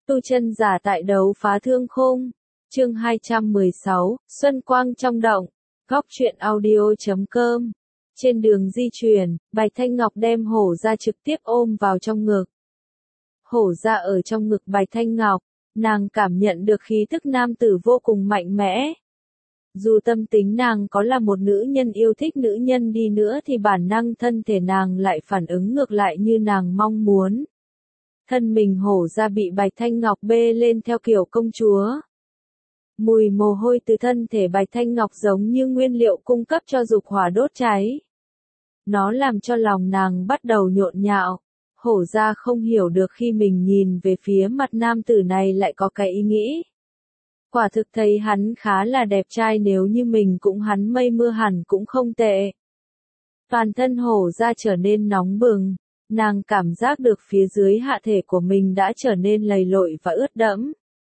Tu chân giả tại đấu phá thương khung. Chương 216, Xuân quang trong động. Góc truyện audio.com. Trên đường di chuyển, Bạch Thanh Ngọc đem hổ ra trực tiếp ôm vào trong ngực. Hổ ra ở trong ngực Bạch Thanh Ngọc, nàng cảm nhận được khí tức nam tử vô cùng mạnh mẽ. Dù tâm tính nàng có là một nữ nhân yêu thích nữ nhân đi nữa thì bản năng thân thể nàng lại phản ứng ngược lại như nàng mong muốn. Thân mình hổ ra bị Bạch Thanh Ngọc bê lên theo kiểu công chúa. Mùi mồ hôi từ thân thể Bạch Thanh Ngọc giống như nguyên liệu cung cấp cho dục hỏa đốt cháy. Nó làm cho lòng nàng bắt đầu nhộn nhạo. Hổ ra không hiểu được khi mình nhìn về phía mặt nam tử này lại có cái ý nghĩ. Quả thực thấy hắn khá là đẹp trai, nếu như mình cũng hắn mây mưa hẳn cũng không tệ. Toàn thân hổ ra trở nên nóng bừng. Nàng cảm giác được phía dưới hạ thể của mình đã trở nên lầy lội và ướt đẫm.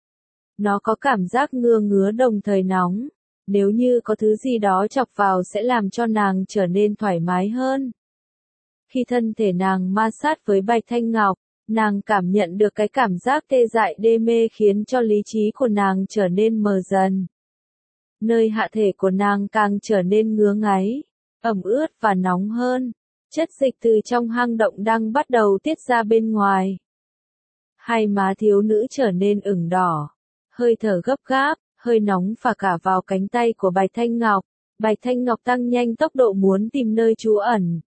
Nó có cảm giác ngứa ngứa đồng thời nóng. Nếu như có thứ gì đó chọc vào sẽ làm cho nàng trở nên thoải mái hơn. Khi thân thể nàng ma sát với Bạch Thanh Ngọc, nàng cảm nhận được cái cảm giác tê dại đê mê khiến cho lý trí của nàng trở nên mờ dần. Nơi hạ thể của nàng càng trở nên ngứa ngáy, ẩm ướt và nóng hơn. Chất dịch từ trong hang động đang bắt đầu tiết ra bên ngoài. Hai má thiếu nữ trở nên ửng đỏ, hơi thở gấp gáp, hơi nóng phả cả vào cánh tay của Bạch Thanh Ngọc. Bạch Thanh Ngọc tăng nhanh tốc độ muốn tìm nơi trú ẩn.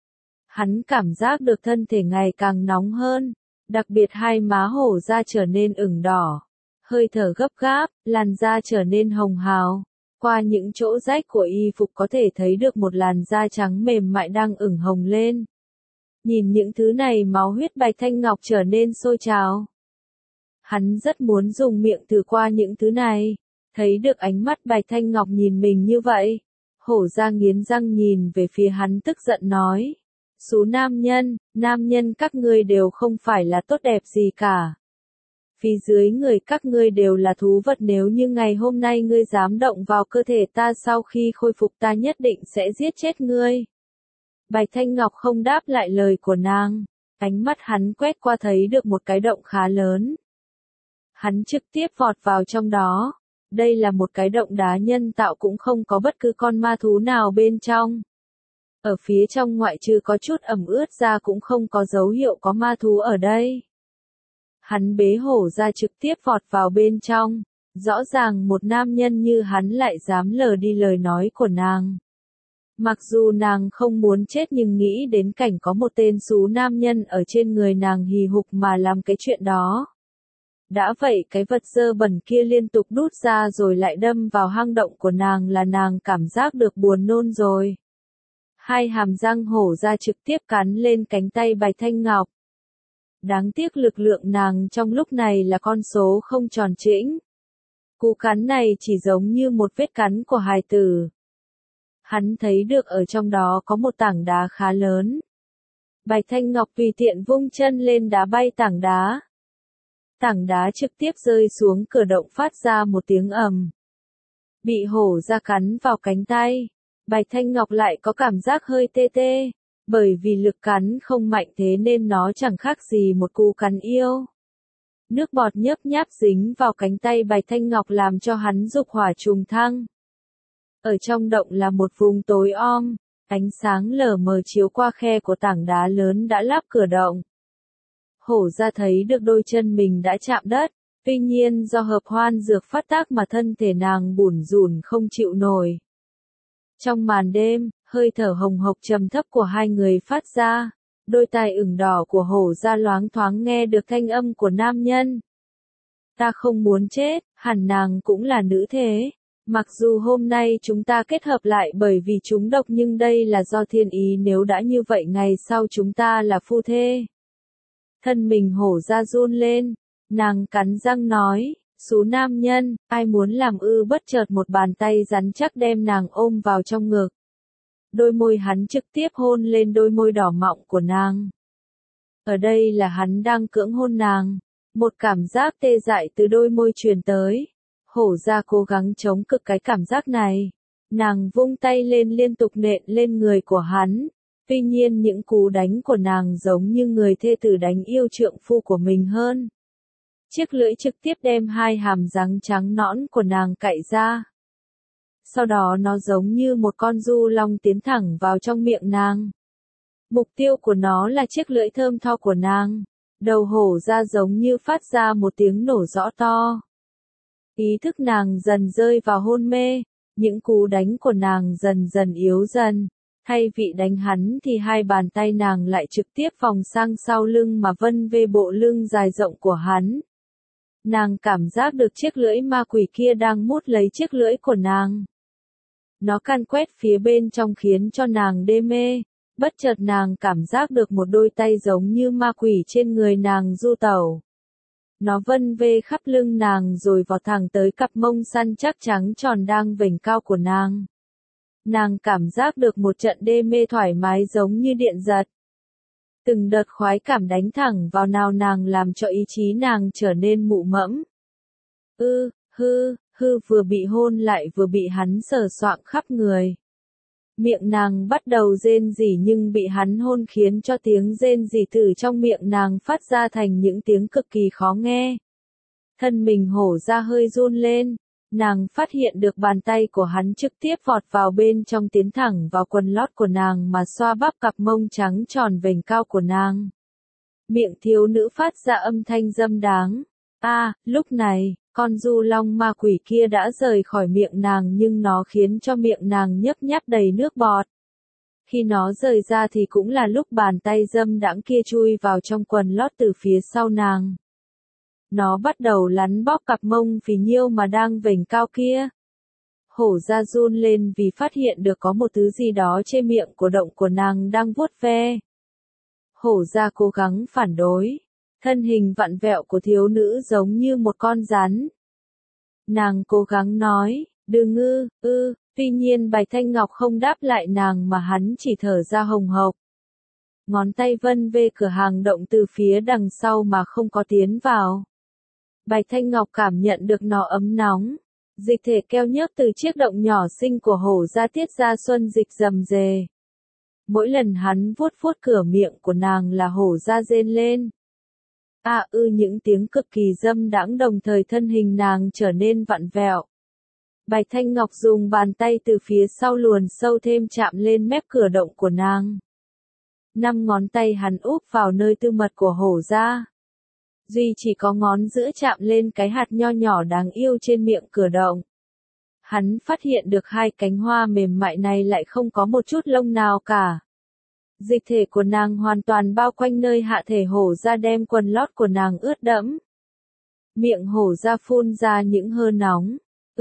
Hắn cảm giác được thân thể ngày càng nóng hơn, đặc biệt hai má hổ ra trở nên ửng đỏ, hơi thở gấp gáp, làn da trở nên hồng hào. Qua những chỗ rách của y phục có thể thấy được một làn da trắng mềm mại đang ửng hồng lên. Nhìn những thứ này máu huyết Bạch Thanh Ngọc trở nên sôi trào. Hắn rất muốn dùng miệng thử qua những thứ này. Thấy được ánh mắt Bạch Thanh Ngọc nhìn mình như vậy. Hổ ra nghiến răng nhìn về phía hắn tức giận nói. Số nam nhân các ngươi đều không phải là tốt đẹp gì cả. Phía dưới người các ngươi đều là thú vật, nếu như ngày hôm nay ngươi dám động vào cơ thể ta sau khi khôi phục ta nhất định sẽ giết chết ngươi. Bạch Thanh Ngọc không đáp lại lời của nàng, ánh mắt hắn quét qua thấy được một cái động khá lớn. Hắn trực tiếp vọt vào trong đó, đây là một cái động đá nhân tạo cũng không có bất cứ con ma thú nào bên trong. Ở phía trong ngoại trừ có chút ẩm ướt ra cũng không có dấu hiệu có ma thú ở đây. Hắn bế hổ ra trực tiếp vọt vào bên trong, rõ ràng một nam nhân như hắn lại dám lờ đi lời nói của nàng. Mặc dù nàng không muốn chết nhưng nghĩ đến cảnh có một tên xú nam nhân ở trên người nàng hì hục mà làm cái chuyện đó. Đã vậy cái vật dơ bẩn kia liên tục đút ra rồi lại đâm vào hang động của nàng là nàng cảm giác được buồn nôn rồi. Hai hàm răng hổ ra trực tiếp cắn lên cánh tay Bạch Thanh Ngọc. Đáng tiếc lực lượng nàng trong lúc này là con số không tròn chỉnh. Cú cắn này chỉ giống như một vết cắn của hài tử. Hắn thấy được ở trong đó có một tảng đá khá lớn. Bạch Thanh Ngọc tùy tiện vung chân lên đá bay tảng đá. Tảng đá trực tiếp rơi xuống cửa động phát ra một tiếng ầm. Bị hổ ra cắn vào cánh tay. Bạch Thanh Ngọc lại có cảm giác hơi tê tê. Bởi vì lực cắn không mạnh thế nên nó chẳng khác gì một cú cắn yêu. Nước bọt nhớp nháp dính vào cánh tay Bạch Thanh Ngọc làm cho hắn dục hỏa trùng thăng. Ở trong động là một vùng tối om, ánh sáng lờ mờ chiếu qua khe của tảng đá lớn đã lắp cửa động. Hổ ra thấy được đôi chân mình đã chạm đất, tuy nhiên do hợp hoan dược phát tác mà thân thể nàng bủn rủn không chịu nổi. Trong màn đêm, hơi thở hồng hộc trầm thấp của hai người phát ra, đôi tai ửng đỏ của hổ ra loáng thoáng nghe được thanh âm của nam nhân. Ta không muốn chết, hẳn nàng cũng là nữ thế. Mặc dù hôm nay chúng ta kết hợp lại bởi vì chúng độc nhưng đây là do thiên ý, nếu đã như vậy ngày sau chúng ta là phu thê. Thân mình hổ ra run lên, nàng cắn răng nói. Số nam nhân, ai muốn làm ư, bất chợt một bàn tay rắn chắc đem nàng ôm vào trong ngực. Đôi môi hắn trực tiếp hôn lên đôi môi đỏ mọng của nàng. Ở đây là hắn đang cưỡng hôn nàng. Một cảm giác tê dại từ đôi môi truyền tới. Hổ ra cố gắng chống cự cái cảm giác này. Nàng vung tay lên liên tục nện lên người của hắn. Tuy nhiên những cú đánh của nàng giống như người thê tử đánh yêu trượng phu của mình hơn. Chiếc lưỡi trực tiếp đem hai hàm răng trắng nõn của nàng cạy ra. Sau đó nó giống như một con du long tiến thẳng vào trong miệng nàng. Mục tiêu của nó là chiếc lưỡi thơm tho của nàng. Đầu hổ ra giống như phát ra một tiếng nổ rõ to. Ý thức nàng dần rơi vào hôn mê, những cú đánh của nàng dần dần yếu dần. Thay vì đánh hắn thì hai bàn tay nàng lại trực tiếp vòng sang sau lưng mà vân về bộ lưng dài rộng của hắn. Nàng cảm giác được chiếc lưỡi ma quỷ kia đang mút lấy chiếc lưỡi của nàng. Nó càn quét phía bên trong khiến cho nàng đê mê. Bất chợt nàng cảm giác được một đôi tay giống như ma quỷ trên người nàng du tẩu. Nó vân vê khắp lưng nàng rồi vọt thẳng tới cặp mông săn chắc trắng tròn đang vểnh cao của nàng. Nàng cảm giác được một trận đê mê thoải mái giống như điện giật. Từng đợt khoái cảm đánh thẳng vào nào nàng làm cho ý chí nàng trở nên mụ mẫm. Vừa bị hôn lại vừa bị hắn sờ soạng khắp người. Miệng nàng bắt đầu rên rỉ nhưng bị hắn hôn khiến cho tiếng rên rỉ từ trong miệng nàng phát ra thành những tiếng cực kỳ khó nghe. Thân mình hổ ra hơi run lên, nàng phát hiện được bàn tay của hắn trực tiếp vọt vào bên trong tiến thẳng vào quần lót của nàng mà xoa bắp cặp mông trắng tròn vểnh cao của nàng. Miệng thiếu nữ phát ra âm thanh dâm đáng. Lúc này, con du long ma quỷ kia đã rời khỏi miệng nàng nhưng nó khiến cho miệng nàng nhấp nháp đầy nước bọt. Khi nó rời ra thì cũng là lúc bàn tay dâm đãng kia chui vào trong quần lót từ phía sau nàng. Nó bắt đầu lắn bóp cặp mông phì nhiêu mà đang vểnh cao kia. Hổ ra run lên vì phát hiện được có một thứ gì đó trên miệng của động của nàng đang vuốt ve. Hổ ra cố gắng phản đối. Thân hình vặn vẹo của thiếu nữ giống như một con rắn. Nàng cố gắng nói, đừng tuy nhiên Bạch Thanh Ngọc không đáp lại nàng mà hắn chỉ thở ra hồng hộc. Ngón tay vân về cửa hàng động từ phía đằng sau mà không có tiến vào. Bạch Thanh Ngọc cảm nhận được nó ấm nóng. Dịch thể keo nhớt từ chiếc động nhỏ xinh của hổ ra tiết ra xuân dịch rầm rề. Mỗi lần hắn vuốt vuốt cửa miệng của nàng là hổ ra rên lên. Những tiếng cực kỳ dâm đãng đồng thời thân hình nàng trở nên vặn vẹo. Bạch Thanh Ngọc dùng bàn tay từ phía sau luồn sâu thêm chạm lên mép cửa động của nàng. 5 ngón tay hắn úp vào nơi tư mật của hổ ra. Duy chỉ có ngón giữa chạm lên cái hạt nho nhỏ đáng yêu trên miệng cửa động. Hắn phát hiện được hai cánh hoa mềm mại này lại không có một chút lông nào cả. Dịch thể của nàng hoàn toàn bao quanh nơi hạ thể hổ ra đem quần lót của nàng ướt đẫm. Miệng hổ ra phun ra những hơi nóng.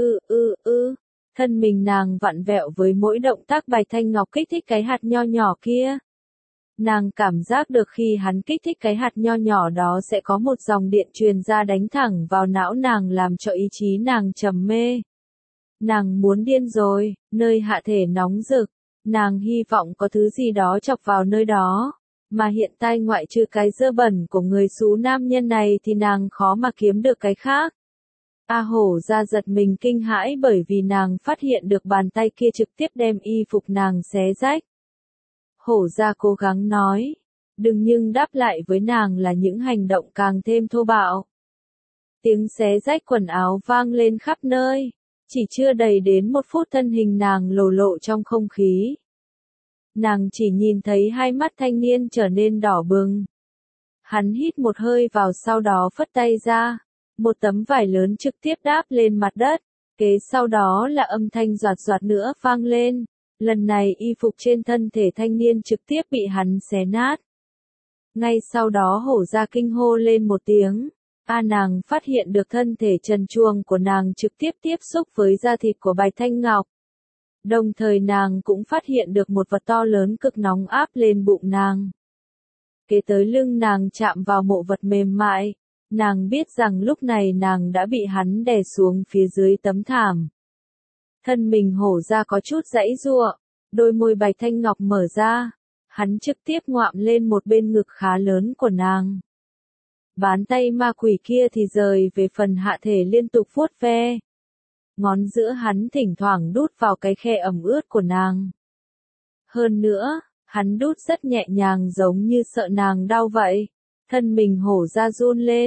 Thân mình nàng vặn vẹo với mỗi động tác Bạch Thanh Ngọc kích thích cái hạt nho nhỏ kia. Nàng cảm giác được khi hắn kích thích cái hạt nho nhỏ đó sẽ có một dòng điện truyền ra đánh thẳng vào não nàng làm cho ý chí nàng trầm mê. Nàng muốn điên rồi, nơi hạ thể nóng rực. Nàng hy vọng có thứ gì đó chọc vào nơi đó, mà hiện tại ngoại trừ cái dơ bẩn của người xú nam nhân này thì nàng khó mà kiếm được cái khác. Hổ ra giật mình kinh hãi bởi vì nàng phát hiện được bàn tay kia trực tiếp đem y phục nàng xé rách. Hổ ra cố gắng nói, đừng, nhưng đáp lại với nàng là những hành động càng thêm thô bạo. Tiếng xé rách quần áo vang lên khắp nơi. Chỉ chưa đầy đến 1 phút thân hình nàng lồ lộ trong không khí. Nàng chỉ nhìn thấy hai mắt thanh niên trở nên đỏ bừng. Hắn hít một hơi vào sau đó phất tay ra. Một tấm vải lớn trực tiếp đáp lên mặt đất. Kế sau đó là âm thanh doạt doạt nữa vang lên. Lần này y phục trên thân thể thanh niên trực tiếp bị hắn xé nát. Ngay sau đó hổ ra kinh hô lên một tiếng. Nàng phát hiện được thân thể trần truồng của nàng trực tiếp tiếp xúc với da thịt của Bạch Thanh Ngọc. Đồng thời nàng cũng phát hiện được một vật to lớn cực nóng áp lên bụng nàng. Kế tới lưng nàng chạm vào mộ vật mềm mại. Nàng biết rằng lúc này nàng đã bị hắn đè xuống phía dưới tấm thảm. Thân mình hổ ra có chút giãy giụa, đôi môi Bạch Thanh Ngọc mở ra. Hắn trực tiếp ngoạm lên một bên ngực khá lớn của nàng. Bàn tay ma quỷ kia thì rời về phần hạ thể liên tục vuốt ve. Ngón giữa hắn thỉnh thoảng đút vào cái khe ẩm ướt của nàng. Hơn nữa, hắn đút rất nhẹ nhàng giống như sợ nàng đau vậy. Thân mình hổ ra run lên.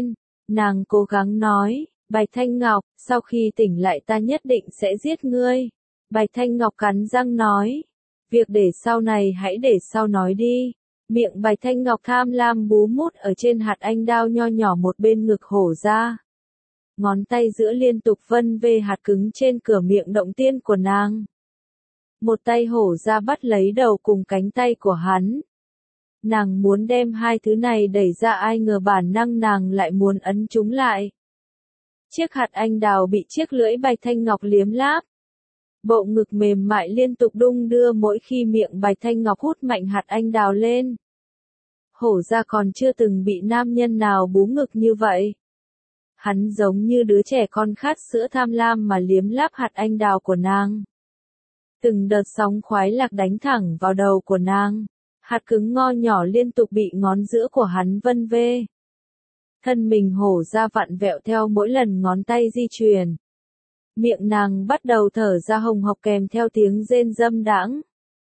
Nàng cố gắng nói, Bạch Thanh Ngọc, sau khi tỉnh lại ta nhất định sẽ giết ngươi. Bạch Thanh Ngọc cắn răng nói, việc để sau này hãy để sau nói đi. Miệng Bạch Thanh Ngọc tham lam bú mút ở trên hạt anh đao nho nhỏ một bên ngực hổ ra. Ngón tay giữa liên tục vân về hạt cứng trên cửa miệng động tiên của nàng. Một tay hổ ra bắt lấy đầu cùng cánh tay của hắn. Nàng muốn đem hai thứ này đẩy ra, ai ngờ bản năng nàng lại muốn ấn chúng lại. Chiếc hạt anh đào bị chiếc lưỡi Bạch Thanh Ngọc liếm láp. Bộ ngực mềm mại liên tục đung đưa mỗi khi miệng Bạch Thanh Ngọc hút mạnh hạt anh đào lên. Hổ ra còn chưa từng bị nam nhân nào bú ngực như vậy. Hắn giống như đứa trẻ con khát sữa tham lam mà liếm láp hạt anh đào của nàng. Từng đợt sóng khoái lạc đánh thẳng vào đầu của nàng. Hạt cứng ngo nhỏ liên tục bị ngón giữa của hắn vân vê. Thân mình hổ ra vặn vẹo theo mỗi lần ngón tay di chuyển. Miệng nàng bắt đầu thở ra hồng hộc kèm theo tiếng rên dâm đãng.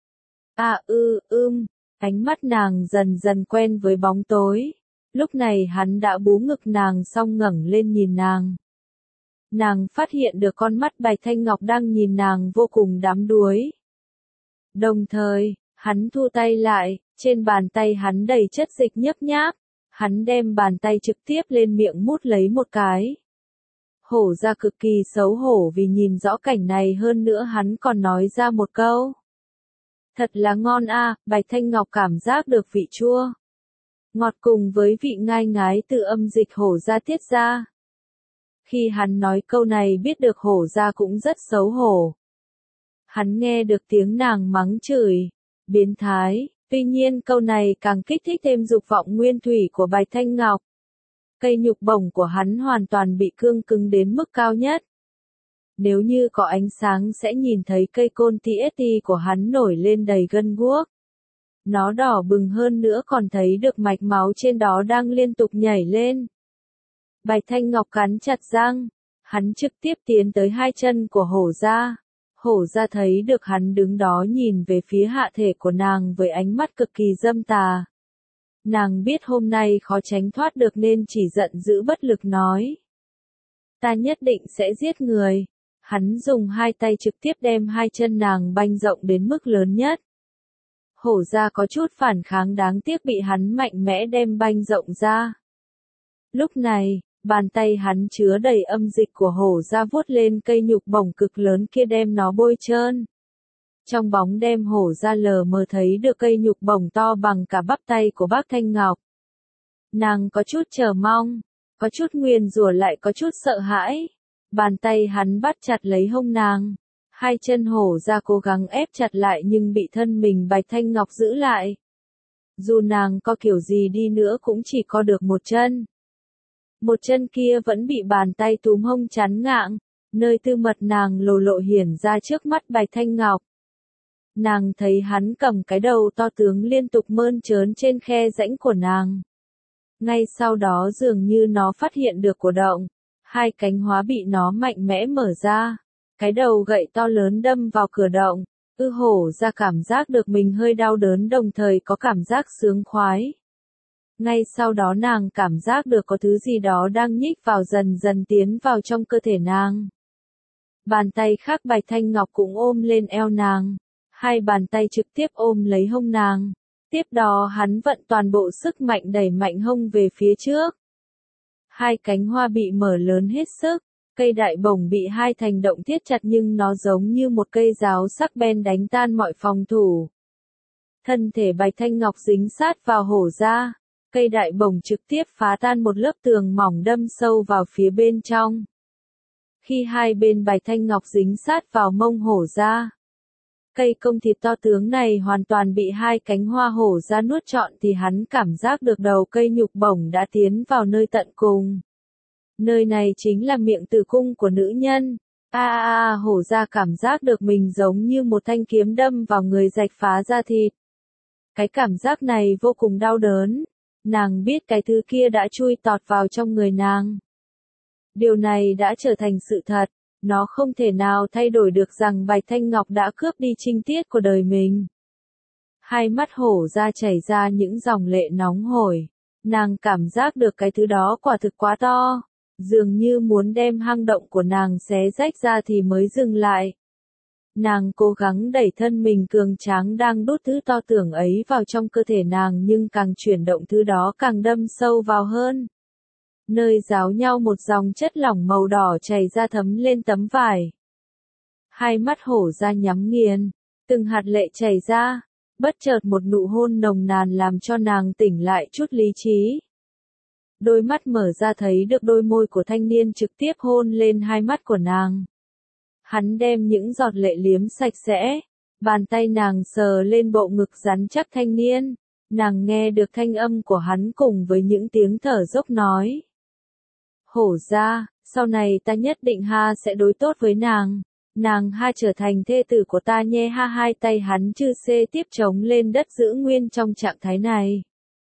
Ánh mắt nàng dần dần quen với bóng tối. Lúc này hắn đã bú ngực nàng xong ngẩng lên nhìn nàng. Nàng phát hiện được con mắt Bạch Thanh Ngọc đang nhìn nàng vô cùng đắm đuối. Đồng thời, hắn thu tay lại, trên bàn tay hắn đầy chất dịch nhấp nháp. Hắn đem bàn tay trực tiếp lên miệng mút lấy một cái. Hổ ra cực kỳ xấu hổ vì nhìn rõ cảnh này, hơn nữa hắn còn nói ra một câu. Thật là ngon a. Bạch Thanh Ngọc cảm giác được vị chua. Ngọt cùng với vị ngai ngái từ âm dịch hổ ra tiết ra. Khi hắn nói câu này biết được hổ ra cũng rất xấu hổ. Hắn nghe được tiếng nàng mắng chửi, biến thái, tuy nhiên câu này càng kích thích thêm dục vọng nguyên thủy của Bạch Thanh Ngọc. Cây nhục bổng của hắn hoàn toàn bị cương cứng đến mức cao nhất. Nếu như có ánh sáng sẽ nhìn thấy cây côn TST của hắn nổi lên đầy gân guốc. Nó đỏ bừng hơn nữa còn thấy được mạch máu trên đó đang liên tục nhảy lên. Bạch Thanh Ngọc cắn chặt răng, hắn trực tiếp tiến tới hai chân của hổ ra. Hổ ra thấy được hắn đứng đó nhìn về phía hạ thể của nàng với ánh mắt cực kỳ dâm tà. Nàng biết hôm nay khó tránh thoát được nên chỉ giận dữ bất lực nói. Ta nhất định sẽ giết người. Hắn dùng hai tay trực tiếp đem hai chân nàng banh rộng đến mức lớn nhất. Hổ ra có chút phản kháng đáng tiếc bị hắn mạnh mẽ đem banh rộng ra. Lúc này, bàn tay hắn chứa đầy âm dịch của hổ ra vuốt lên cây nhục bổng cực lớn kia đem nó bôi trơn. Trong bóng đêm hổ ra lờ mờ thấy được cây nhục bổng to bằng cả bắp tay của bác Thanh Ngọc. Nàng có chút chờ mong, có chút nguyền rủa lại có chút sợ hãi. Bàn tay hắn bắt chặt lấy hông nàng. Hai chân hổ ra cố gắng ép chặt lại nhưng bị thân mình Bạch Thanh Ngọc giữ lại. Dù nàng có kiểu gì đi nữa cũng chỉ có được một chân. Một chân kia vẫn bị bàn tay túm hông chắn ngang, nơi tư mật nàng lộ lộ hiển ra trước mắt Bạch Thanh Ngọc. Nàng thấy hắn cầm cái đầu to tướng liên tục mơn trớn trên khe rãnh của nàng. Ngay sau đó dường như nó phát hiện được cổ động, hai cánh hóa bị nó mạnh mẽ mở ra. Cái đầu gậy to lớn đâm vào cửa động, hổ ra cảm giác được mình hơi đau đớn đồng thời có cảm giác sướng khoái. Ngay sau đó nàng cảm giác được có thứ gì đó đang nhích vào dần dần tiến vào trong cơ thể nàng. Bàn tay khác Bạch Thanh Ngọc cũng ôm lên eo nàng. Hai bàn tay trực tiếp ôm lấy hông nàng. Tiếp đó hắn vận toàn bộ sức mạnh đẩy mạnh hông về phía trước. Hai cánh hoa bị mở lớn hết sức. Cây đại bổng bị hai thành động thiết chặt nhưng nó giống như một cây giáo sắc bén đánh tan mọi phòng thủ. Thân thể Bạch Thanh Ngọc dính sát vào hổ ra. Cây đại bổng trực tiếp phá tan một lớp tường mỏng đâm sâu vào phía bên trong. Khi hai bên Bạch Thanh Ngọc dính sát vào mông hổ ra. Cây công thịt to tướng này hoàn toàn bị hai cánh hoa hổ ra nuốt trọn thì hắn cảm giác được đầu cây nhục bổng đã tiến vào nơi tận cùng. Nơi này chính là miệng tử cung của nữ nhân. Hổ ra cảm giác được mình giống như một thanh kiếm đâm vào người rạch phá da thịt. Cái cảm giác này vô cùng đau đớn. Nàng biết cái thứ kia đã chui tọt vào trong người nàng. Điều này đã trở thành sự thật. Nó không thể nào thay đổi được rằng Bạch Thanh Ngọc đã cướp đi trinh tiết của đời mình. Hai mắt hổ ra chảy ra những dòng lệ nóng hổi. Nàng cảm giác được cái thứ đó quả thực quá to, dường như muốn đem hang động của nàng xé rách ra thì mới dừng lại. Nàng cố gắng đẩy thân mình cường tráng đang đút thứ to tưởng ấy vào trong cơ thể nàng nhưng càng chuyển động thứ đó càng đâm sâu vào hơn. Nơi ráo nhau một dòng chất lỏng màu đỏ chảy ra thấm lên tấm vải. Hai mắt hổ ra nhắm nghiền, từng hạt lệ chảy ra, bất chợt một nụ hôn nồng nàn làm cho nàng tỉnh lại chút lý trí. Đôi mắt mở ra thấy được đôi môi của thanh niên trực tiếp hôn lên hai mắt của nàng. Hắn đem những giọt lệ liếm sạch sẽ, bàn tay nàng sờ lên bộ ngực rắn chắc thanh niên, nàng nghe được thanh âm của hắn cùng với những tiếng thở dốc nói. Hổ ra, sau này ta nhất định ha sẽ đối tốt với nàng ha trở thành thê tử của ta nhé ha. Hai tay hắn chư xê tiếp chống lên đất giữ nguyên trong trạng thái này.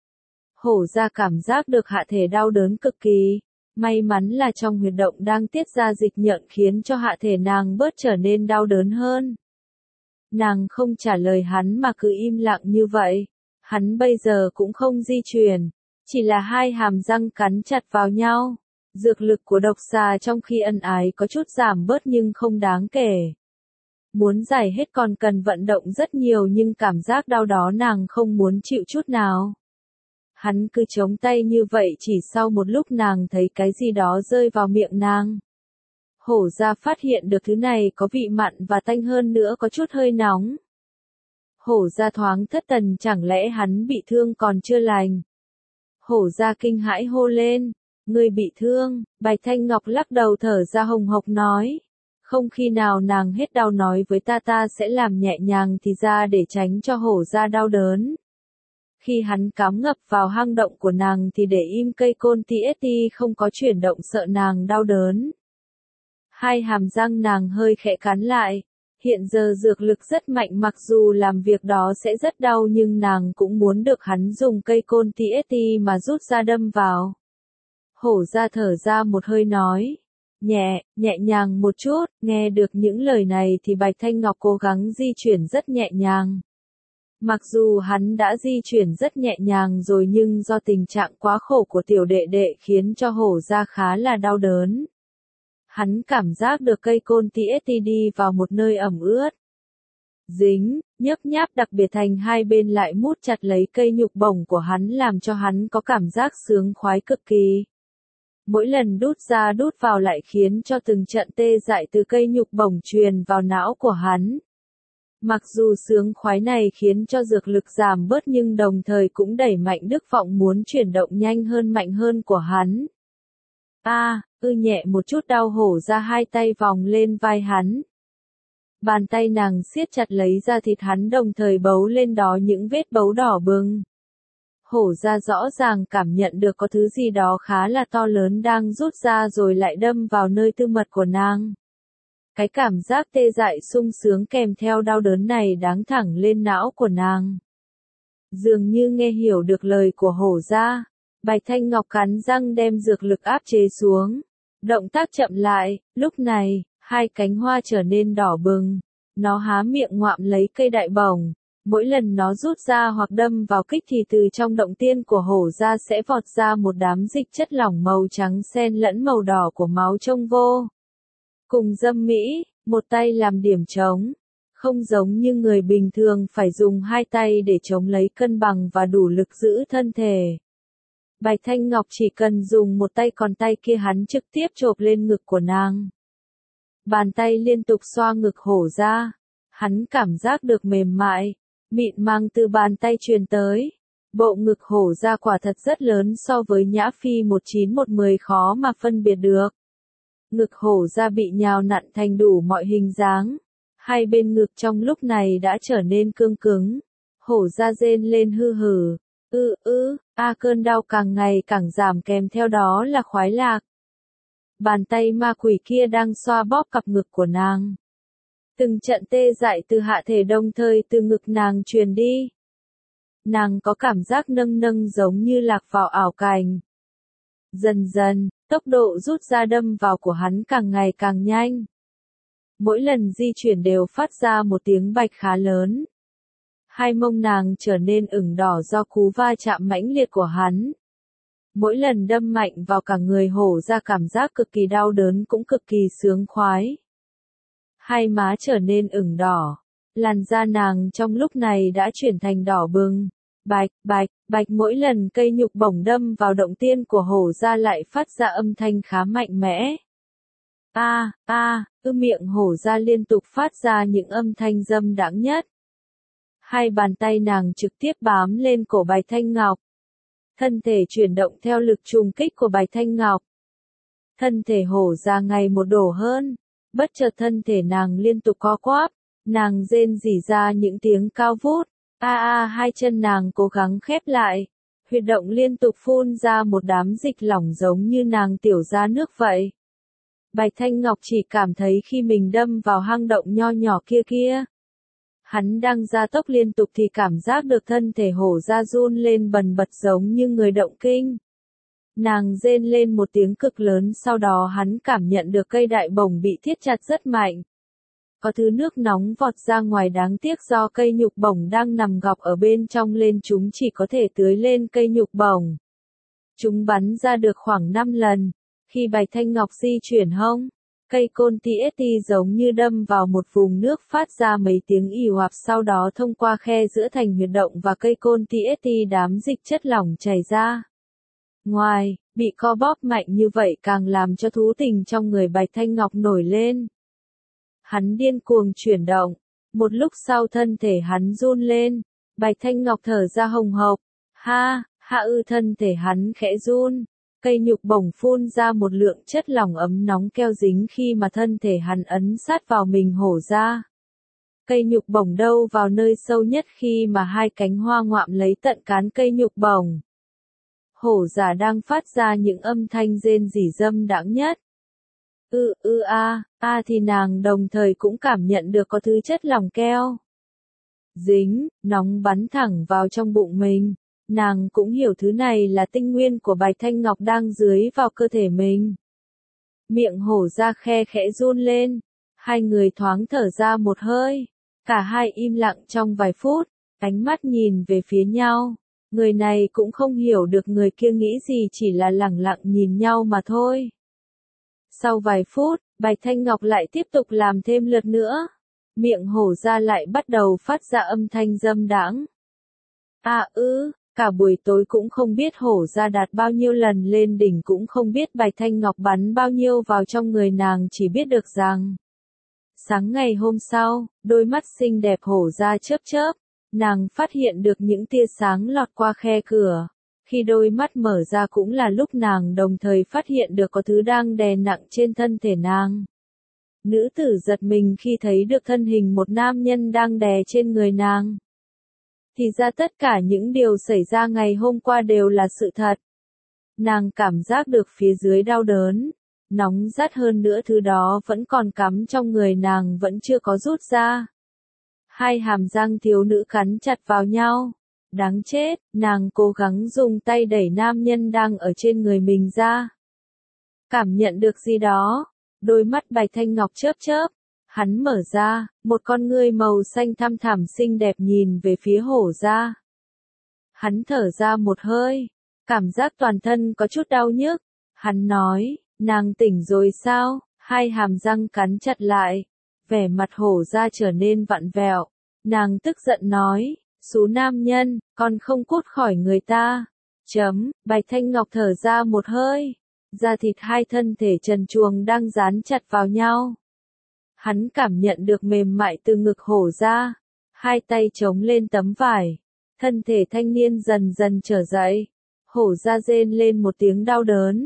Hổ ra cảm giác được hạ thể đau đớn cực kỳ. May mắn là trong huyệt động đang tiết ra dịch nhợn khiến cho hạ thể nàng bớt trở nên đau đớn hơn. Nàng không trả lời hắn mà cứ im lặng như vậy. Hắn bây giờ cũng không di chuyển, chỉ là hai hàm răng cắn chặt vào nhau. Dược lực của độc xà trong khi ân ái có chút giảm bớt nhưng không đáng kể. Muốn giải hết còn cần vận động rất nhiều nhưng cảm giác đau đó nàng không muốn chịu chút nào. Hắn cứ chống tay như vậy chỉ sau một lúc nàng thấy cái gì đó rơi vào miệng nàng. Hổ ra phát hiện được thứ này có vị mặn và tanh hơn nữa có chút hơi nóng. Hổ ra thoáng thất thần chẳng lẽ hắn bị thương còn chưa lành. Hổ ra kinh hãi hô lên, người bị thương, Bạch Thanh Ngọc lắc đầu thở ra hồng hộc nói. Không khi nào nàng hết đau nói với ta sẽ làm nhẹ nhàng thì ra để tránh cho hổ ra đau đớn. Khi hắn cắm ngập vào hang động của nàng thì để im cây côn TST không có chuyển động sợ nàng đau đớn. Hai hàm răng nàng hơi khẽ cắn lại. Hiện giờ dược lực rất mạnh mặc dù làm việc đó sẽ rất đau nhưng nàng cũng muốn được hắn dùng cây côn TST mà rút ra đâm vào. Hổ ra thở ra một hơi nói. Nhẹ nhàng một chút, nghe được những lời này thì Bạch Thanh Ngọc cố gắng di chuyển rất nhẹ nhàng. Mặc dù hắn đã di chuyển rất nhẹ nhàng rồi nhưng do tình trạng quá khổ của tiểu đệ đệ khiến cho hổ ra khá là đau đớn. Hắn cảm giác được cây côn TST đi vào một nơi ẩm ướt. Dính, nhấp nháp đặc biệt thành hai bên lại mút chặt lấy cây nhục bổng của hắn làm cho hắn có cảm giác sướng khoái cực kỳ. Mỗi lần đút ra đút vào lại khiến cho từng trận tê dại từ cây nhục bổng truyền vào não của hắn. Mặc dù sướng khoái này khiến cho dược lực giảm bớt nhưng đồng thời cũng đẩy mạnh đức vọng muốn chuyển động nhanh hơn mạnh hơn của hắn. Nhẹ một chút đau hổ ra hai tay vòng lên vai hắn. Bàn tay nàng siết chặt lấy da thịt hắn đồng thời bấu lên đó những vết bấu đỏ bừng. Hổ ra rõ ràng cảm nhận được có thứ gì đó khá là to lớn đang rút ra rồi lại đâm vào nơi tư mật của nàng. Cái cảm giác tê dại sung sướng kèm theo đau đớn này đáng thẳng lên não của nàng. Dường như nghe hiểu được lời của hổ ra, Bạch Thanh Ngọc cắn răng đem dược lực áp chế xuống. Động tác chậm lại, lúc này, hai cánh hoa trở nên đỏ bừng. Nó há miệng ngoạm lấy cây đại bổng. Mỗi lần nó rút ra hoặc đâm vào kích thì từ trong động tiên của hổ ra sẽ vọt ra một đám dịch chất lỏng màu trắng xen lẫn màu đỏ của máu trông vô cùng dâm mỹ, một tay làm điểm trống. Không giống như người bình thường phải dùng hai tay để chống lấy cân bằng và đủ lực giữ thân thể. Bạch Thanh Ngọc chỉ cần dùng một tay còn tay kia hắn trực tiếp chộp lên ngực của nàng. Bàn tay liên tục xoa ngực hổ ra. Hắn cảm giác được mềm mại, mịn màng từ bàn tay truyền tới. Bộ ngực hổ ra quả thật rất lớn so với Nhã Phi 1910 khó mà phân biệt được. Ngực hổ ra bị nhào nặn thành đủ mọi hình dáng. Hai bên ngực trong lúc này đã trở nên cương cứng. Hổ ra rên lên hư hử. Cơn đau càng ngày càng giảm kèm theo đó là khoái lạc. Bàn tay ma quỷ kia đang xoa bóp cặp ngực của nàng. Từng trận tê dại từ hạ thể đồng thời từ ngực nàng truyền đi. Nàng có cảm giác nâng nâng giống như lạc vào ảo cảnh. Dần dần, tốc độ rút ra đâm vào của hắn càng ngày càng nhanh. Mỗi lần di chuyển đều phát ra một tiếng bạch khá lớn. Hai mông nàng trở nên ửng đỏ do cú va chạm mãnh liệt của hắn. Mỗi lần đâm mạnh vào cả người hổ ra cảm giác cực kỳ đau đớn cũng cực kỳ sướng khoái. Hai má trở nên ửng đỏ. Làn da nàng trong lúc này đã chuyển thành đỏ bừng. Bạch, bạch, bạch mỗi lần cây nhục bổng đâm vào động tiên của hổ ra lại phát ra âm thanh khá mạnh mẽ. Miệng hổ ra liên tục phát ra những âm thanh dâm đãng nhất. Hai bàn tay nàng trực tiếp bám lên cổ Bạch Thanh Ngọc. Thân thể chuyển động theo lực trùng kích của Bạch Thanh Ngọc. Thân thể hổ ra ngày một đổ hơn. Bất chợt thân thể nàng liên tục co quắp. Nàng rên rỉ ra những tiếng cao vút. Hai chân nàng cố gắng khép lại. Huyệt động liên tục phun ra một đám dịch lỏng giống như nàng tiểu ra nước vậy. Bạch Thanh Ngọc chỉ cảm thấy khi mình đâm vào hang động nho nhỏ kia. Hắn đang gia tốc liên tục thì cảm giác được thân thể hổ ra run lên bần bật giống như người động kinh. Nàng rên lên một tiếng cực lớn, sau đó hắn cảm nhận được cây đại bổng bị thiết chặt rất mạnh. Có thứ nước nóng vọt ra ngoài, đáng tiếc do cây nhục bổng đang nằm gọc ở bên trong lên chúng chỉ có thể tưới lên cây nhục bổng. Chúng bắn ra được khoảng 5 lần. Khi Bạch Thanh Ngọc di chuyển hông, cây côn TST giống như đâm vào một vùng nước phát ra mấy tiếng ì oạp, sau đó thông qua khe giữa thành huyệt động và cây côn TST đám dịch chất lỏng chảy ra. Ngoài, bị co bóp mạnh như vậy càng làm cho thú tình trong người Bạch Thanh Ngọc nổi lên. Hắn điên cuồng chuyển động, một lúc sau thân thể hắn run lên, Bạch Thanh Ngọc thở ra hồng hộc, thân thể hắn khẽ run. Cây nhục bổng phun ra một lượng chất lỏng ấm nóng keo dính khi mà thân thể hắn ấn sát vào mình hổ ra. Cây nhục bổng đâu vào nơi sâu nhất khi mà hai cánh hoa ngoạm lấy tận cán cây nhục bổng. Hổ giả đang phát ra những âm thanh rên rỉ dâm đãng nhất. Thì nàng đồng thời cũng cảm nhận được có thứ chất lỏng keo dính, nóng bắn thẳng vào trong bụng mình. Nàng cũng hiểu thứ này là tinh nguyên của Bạch Thanh Ngọc đang dưới vào cơ thể mình. Miệng hổ ra khe khẽ run lên. Hai người thoáng thở ra một hơi. Cả hai im lặng trong vài phút, ánh mắt nhìn về phía nhau. Người này cũng không hiểu được người kia nghĩ gì, chỉ là lẳng lặng nhìn nhau mà thôi. Sau vài phút, Bạch Thanh Ngọc lại tiếp tục làm thêm lượt nữa. Miệng hổ ra lại bắt đầu phát ra âm thanh dâm đãng. Cả buổi tối cũng không biết hổ ra đạt bao nhiêu lần lên đỉnh, cũng không biết Bạch Thanh Ngọc bắn bao nhiêu vào trong người nàng, chỉ biết được rằng sáng ngày hôm sau, đôi mắt xinh đẹp hổ ra chớp chớp, nàng phát hiện được những tia sáng lọt qua khe cửa. Khi đôi mắt mở ra cũng là lúc nàng đồng thời phát hiện được có thứ đang đè nặng trên thân thể nàng. Nữ tử giật mình khi thấy được thân hình một nam nhân đang đè trên người nàng. Thì ra tất cả những điều xảy ra ngày hôm qua đều là sự thật. Nàng cảm giác được phía dưới đau đớn, nóng rát, hơn nữa thứ đó vẫn còn cắm trong người nàng vẫn chưa có rút ra. Hai hàm răng thiếu nữ cắn chặt vào nhau. Đáng chết, nàng cố gắng dùng tay đẩy nam nhân đang ở trên người mình ra. Cảm nhận được gì đó, đôi mắt Bạch Thanh Ngọc chớp chớp. Hắn mở ra, một con ngươi màu xanh thăm thẳm xinh đẹp nhìn về phía hổ ra. Hắn thở ra một hơi, cảm giác toàn thân có chút đau nhức. Hắn nói, nàng tỉnh rồi sao? Hai hàm răng cắn chặt lại, vẻ mặt hổ ra trở nên vặn vẹo. Nàng tức giận nói, xú nam nhân, còn không cút khỏi người ta. Bạch Thanh Ngọc thở ra một hơi, da thịt hai thân thể trần truồng đang dán chặt vào nhau. Hắn cảm nhận được mềm mại từ ngực hổ ra, hai tay chống lên tấm vải, thân thể thanh niên dần dần trở dậy. Hổ ra rên lên một tiếng đau đớn.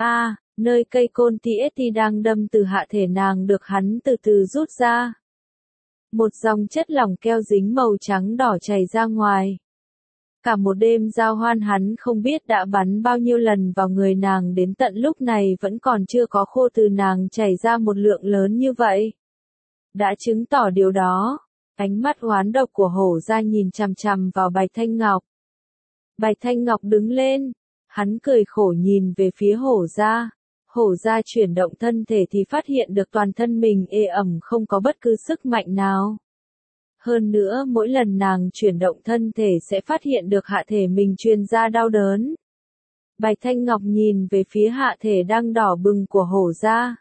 Nơi cây côn TST đang đâm từ hạ thể nàng được hắn từ từ rút ra. Một dòng chất lỏng keo dính màu trắng đỏ chảy ra ngoài. Cả một đêm giao hoan hắn không biết đã bắn bao nhiêu lần vào người nàng, đến tận lúc này vẫn còn chưa có khô, từ nàng chảy ra một lượng lớn như vậy. Đã chứng tỏ điều đó. Ánh mắt oán độc của hổ ra nhìn chằm chằm vào Bạch Thanh Ngọc. Bạch Thanh Ngọc đứng lên. Hắn cười khổ nhìn về phía hổ ra. Hổ ra chuyển động thân thể thì phát hiện được toàn thân mình ê ẩm, không có bất cứ sức mạnh nào. Hơn nữa mỗi lần nàng chuyển động thân thể sẽ phát hiện được hạ thể mình truyền ra đau đớn. Bạch Thanh Ngọc nhìn về phía hạ thể đang đỏ bừng của hổ ra.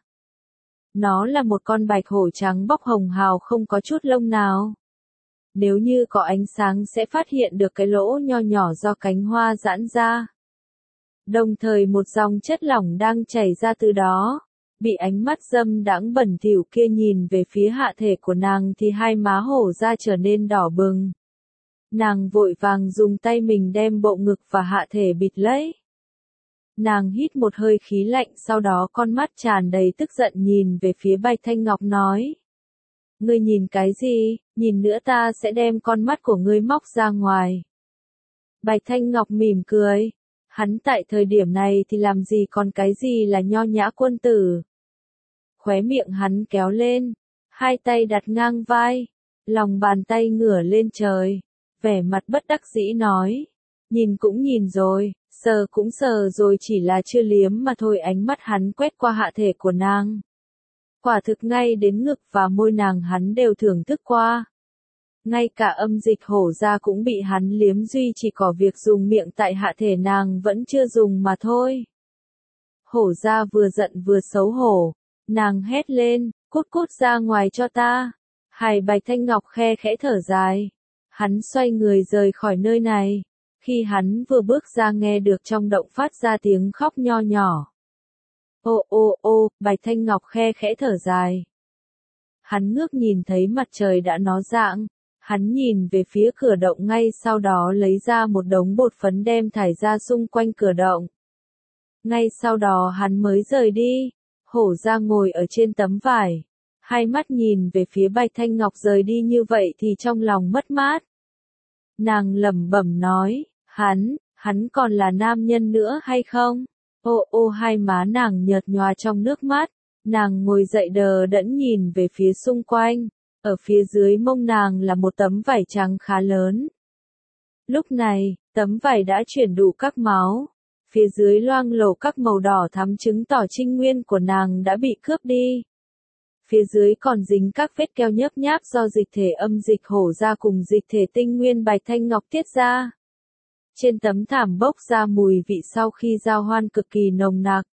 Nó là một con bạch hổ trắng bóc hồng hào không có chút lông nào. Nếu như có ánh sáng sẽ phát hiện được cái lỗ nho nhỏ do cánh hoa giãn ra. Đồng thời một dòng chất lỏng đang chảy ra từ đó. Bị ánh mắt dâm đãng bẩn thỉu kia nhìn về phía hạ thể của nàng thì hai má hổ ra trở nên đỏ bừng. Nàng vội vàng dùng tay mình đem bộ ngực và hạ thể bịt lấy. Nàng hít một hơi khí lạnh sau đó con mắt tràn đầy tức giận nhìn về phía Bạch Thanh Ngọc nói. Ngươi nhìn cái gì, nhìn nữa ta sẽ đem con mắt của ngươi móc ra ngoài. Bạch Thanh Ngọc mỉm cười. Hắn tại thời điểm này thì làm gì còn cái gì là nho nhã quân tử. Khóe miệng hắn kéo lên, hai tay đặt ngang vai, lòng bàn tay ngửa lên trời, vẻ mặt bất đắc dĩ nói. Nhìn cũng nhìn rồi, sờ cũng sờ rồi chỉ là chưa liếm mà thôi. Ánh mắt hắn quét qua hạ thể của nàng. Quả thực ngay đến ngực và môi nàng hắn đều thưởng thức qua. Ngay cả âm dịch hổ ra cũng bị hắn liếm duy chỉ có việc dùng miệng tại hạ thể nàng vẫn chưa dùng mà thôi. Hổ ra vừa giận vừa xấu hổ, nàng hét lên, cút cút ra ngoài cho ta. Hải Bạch Thanh Ngọc khe khẽ thở dài. Hắn xoay người rời khỏi nơi này. Khi hắn vừa bước ra nghe được trong động phát ra tiếng khóc nho nhỏ. Ô ô ô, Bạch Thanh Ngọc khe khẽ thở dài. Hắn ngước nhìn thấy mặt trời đã nó rạng. Hắn nhìn về phía cửa động ngay sau đó lấy ra một đống bột phấn đem thải ra xung quanh cửa động. Ngay sau đó hắn mới rời đi. Hổ ra ngồi ở trên tấm vải. Hai mắt nhìn về phía Bạch Thanh Ngọc rời đi như vậy thì trong lòng mất mát. Nàng lẩm bẩm nói, hắn còn là nam nhân nữa hay không? Ô ô hai má nàng nhợt nhòa trong nước mắt. Nàng ngồi dậy đờ đẫn nhìn về phía xung quanh. Ở phía dưới mông nàng là một tấm vải trắng khá lớn. Lúc này, tấm vải đã chuyển đủ các máu. Phía dưới loang lổ các màu đỏ thắm chứng tỏ trinh nguyên của nàng đã bị cướp đi. Phía dưới còn dính các vết keo nhớp nháp do dịch thể âm dịch hổ ra cùng dịch thể tinh nguyên Bạch Thanh Ngọc tiết ra. Trên tấm thảm bốc ra mùi vị sau khi giao hoan cực kỳ nồng nặc.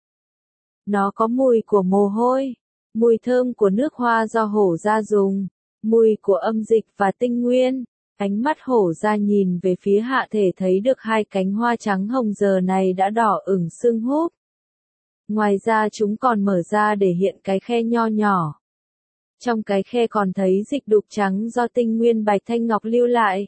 Nó có mùi của mồ hôi, mùi thơm của nước hoa do hổ ra dùng, mùi của âm dịch và tinh nguyên. Ánh mắt hổ ra nhìn về phía hạ thể thấy được hai cánh hoa trắng hồng giờ này đã đỏ ửng sưng húp. Ngoài ra chúng còn mở ra để hiện cái khe nho nhỏ. Trong cái khe còn thấy dịch đục trắng do tinh nguyên Bạch Thanh Ngọc lưu lại.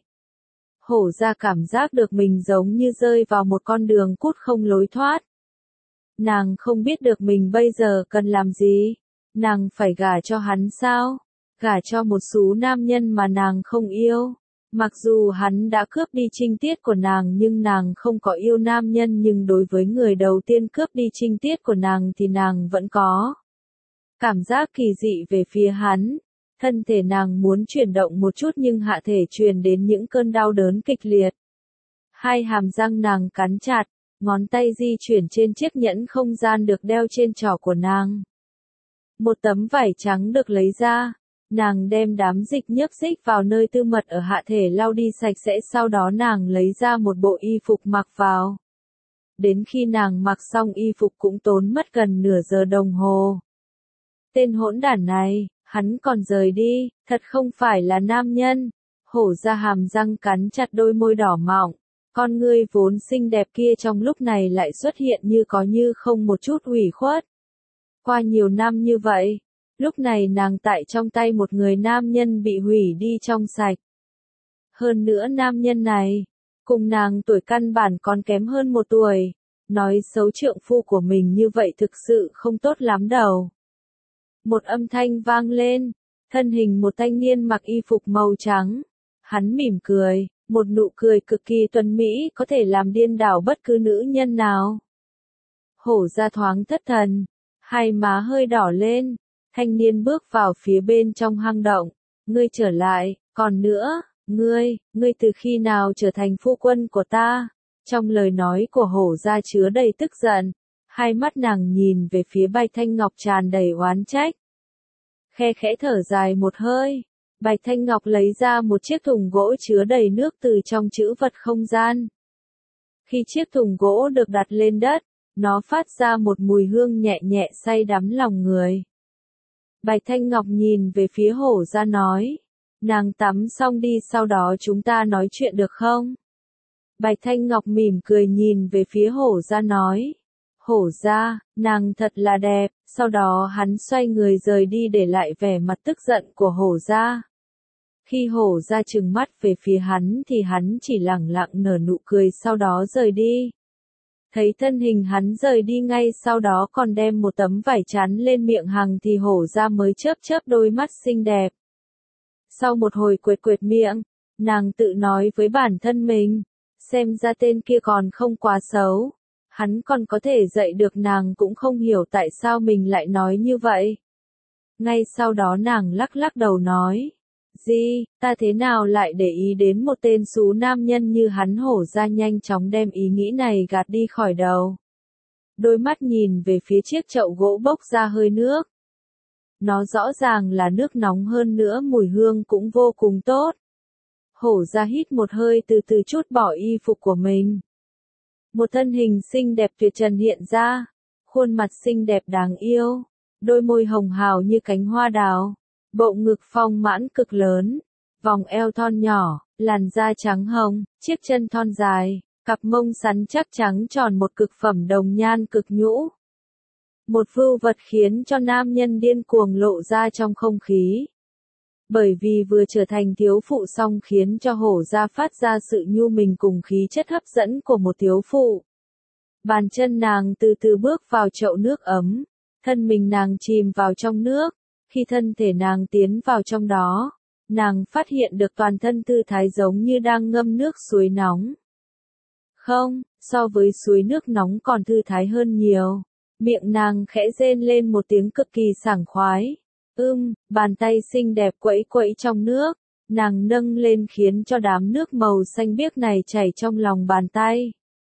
Hổ ra cảm giác được mình giống như rơi vào một con đường cút không lối thoát. Nàng không biết được mình bây giờ cần làm gì. Nàng phải gả cho hắn sao? Gả cho một số nam nhân mà nàng không yêu. Mặc dù hắn đã cướp đi trinh tiết của nàng nhưng nàng không có yêu nam nhân, nhưng đối với người đầu tiên cướp đi trinh tiết của nàng thì nàng vẫn có cảm giác kỳ dị về phía hắn. Thân thể nàng muốn chuyển động một chút nhưng hạ thể truyền đến những cơn đau đớn kịch liệt. Hai hàm răng nàng cắn chặt, ngón tay di chuyển trên chiếc nhẫn không gian được đeo trên trỏ của nàng. Một tấm vải trắng được lấy ra. Nàng đem đám dịch nhớp xích vào nơi tư mật ở hạ thể lau đi sạch sẽ, sau đó nàng lấy ra một bộ y phục mặc vào. Đến khi nàng mặc xong y phục cũng tốn mất gần nửa giờ đồng hồ. Tên hỗn đản này, hắn còn rời đi, thật không phải là nam nhân. Hổ ra hàm răng cắn chặt đôi môi đỏ mọng. Con ngươi vốn xinh đẹp kia trong lúc này lại xuất hiện như có như không một chút ủy khuất. Qua nhiều năm như vậy. Lúc này nàng tại trong tay một người nam nhân bị hủy đi trong sạch. Hơn nữa nam nhân này, cùng nàng tuổi căn bản còn kém hơn một tuổi. Nói xấu trượng phu của mình như vậy thực sự không tốt lắm đâu. Một âm thanh vang lên, thân hình một thanh niên mặc y phục màu trắng. Hắn mỉm cười, một nụ cười cực kỳ tuấn mỹ có thể làm điên đảo bất cứ nữ nhân nào. Hổ ra thoáng thất thần, hai má hơi đỏ lên. Thanh niên bước vào phía bên trong hang động. Ngươi trở lại, còn nữa, ngươi từ khi nào trở thành phu quân của ta? Trong lời nói của hổ ra chứa đầy tức giận. Hai mắt nàng nhìn về phía Bạch Thanh Ngọc tràn đầy oán trách. Khe khẽ thở dài một hơi. Bạch Thanh Ngọc lấy ra một chiếc thùng gỗ chứa đầy nước từ trong trữ vật không gian. Khi chiếc thùng gỗ được đặt lên đất, nó phát ra một mùi hương nhẹ nhẹ say đắm lòng người. Bạch Thanh Ngọc nhìn về phía hổ ra nói. Nàng tắm xong đi sau đó chúng ta nói chuyện được không? Bạch Thanh Ngọc mỉm cười nhìn về phía hổ ra nói. Hổ ra, nàng thật là đẹp, sau đó hắn xoay người rời đi để lại vẻ mặt tức giận của hổ ra. Khi hổ ra trừng mắt về phía hắn thì hắn chỉ lẳng lặng nở nụ cười sau đó rời đi. Thấy thân hình hắn rời đi ngay sau đó còn đem một tấm vải chắn lên miệng hằng thì hổ ra mới chớp chớp đôi mắt xinh đẹp. Sau một hồi quệt quệt miệng, nàng tự nói với bản thân mình, xem ra tên kia còn không quá xấu. Hắn còn có thể dạy được nàng cũng không hiểu tại sao mình lại nói như vậy. Ngay sau đó nàng lắc lắc đầu nói. Gì, ta thế nào lại để ý đến một tên xú nam nhân như hắn hổ ra nhanh chóng đem ý nghĩ này gạt đi khỏi đầu. Đôi mắt nhìn về phía chiếc chậu gỗ bốc ra hơi nước. Nó rõ ràng là nước nóng hơn nữa mùi hương cũng vô cùng tốt. Hổ ra hít một hơi từ từ chút bỏ y phục của mình. Một thân hình xinh đẹp tuyệt trần hiện ra, khuôn mặt xinh đẹp đáng yêu, đôi môi hồng hào như cánh hoa đào, bộ ngực phong mãn cực lớn, vòng eo thon nhỏ, làn da trắng hồng, chiếc chân thon dài, cặp mông sắn chắc trắng tròn một cực phẩm đồng nhan cực nhũ. Một vưu vật khiến cho nam nhân điên cuồng lộ ra trong không khí. Bởi vì vừa trở thành thiếu phụ xong khiến cho hổ ra phát ra sự nhu mình cùng khí chất hấp dẫn của một thiếu phụ. Bàn chân nàng từ từ bước vào chậu nước ấm, thân mình nàng chìm vào trong nước, khi thân thể nàng tiến vào trong đó, nàng phát hiện được toàn thân tư thái giống như đang ngâm nước suối nóng. Không, so với suối nước nóng còn thư thái hơn nhiều, miệng nàng khẽ rên lên một tiếng cực kỳ sảng khoái. Bàn tay xinh đẹp quẫy quẫy trong nước, nàng nâng lên khiến cho đám nước màu xanh biếc này chảy trong lòng bàn tay.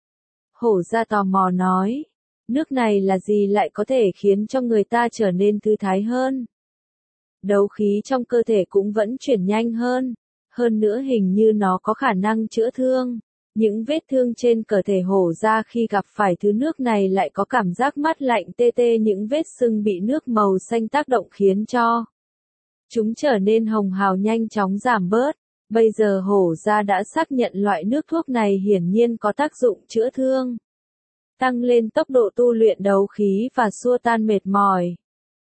Hổ ra tò mò nói, nước này là gì lại có thể khiến cho người ta trở nên thư thái hơn? Đấu khí trong cơ thể cũng vẫn chuyển nhanh hơn nữa hình như nó có khả năng chữa thương. Những vết thương trên cơ thể hổ ra khi gặp phải thứ nước này lại có cảm giác mát lạnh tê tê, những vết sưng bị nước màu xanh tác động khiến cho chúng trở nên hồng hào nhanh chóng giảm bớt. Bây giờ hổ ra đã xác nhận loại nước thuốc này hiển nhiên có tác dụng chữa thương, tăng lên tốc độ tu luyện đấu khí và xua tan mệt mỏi.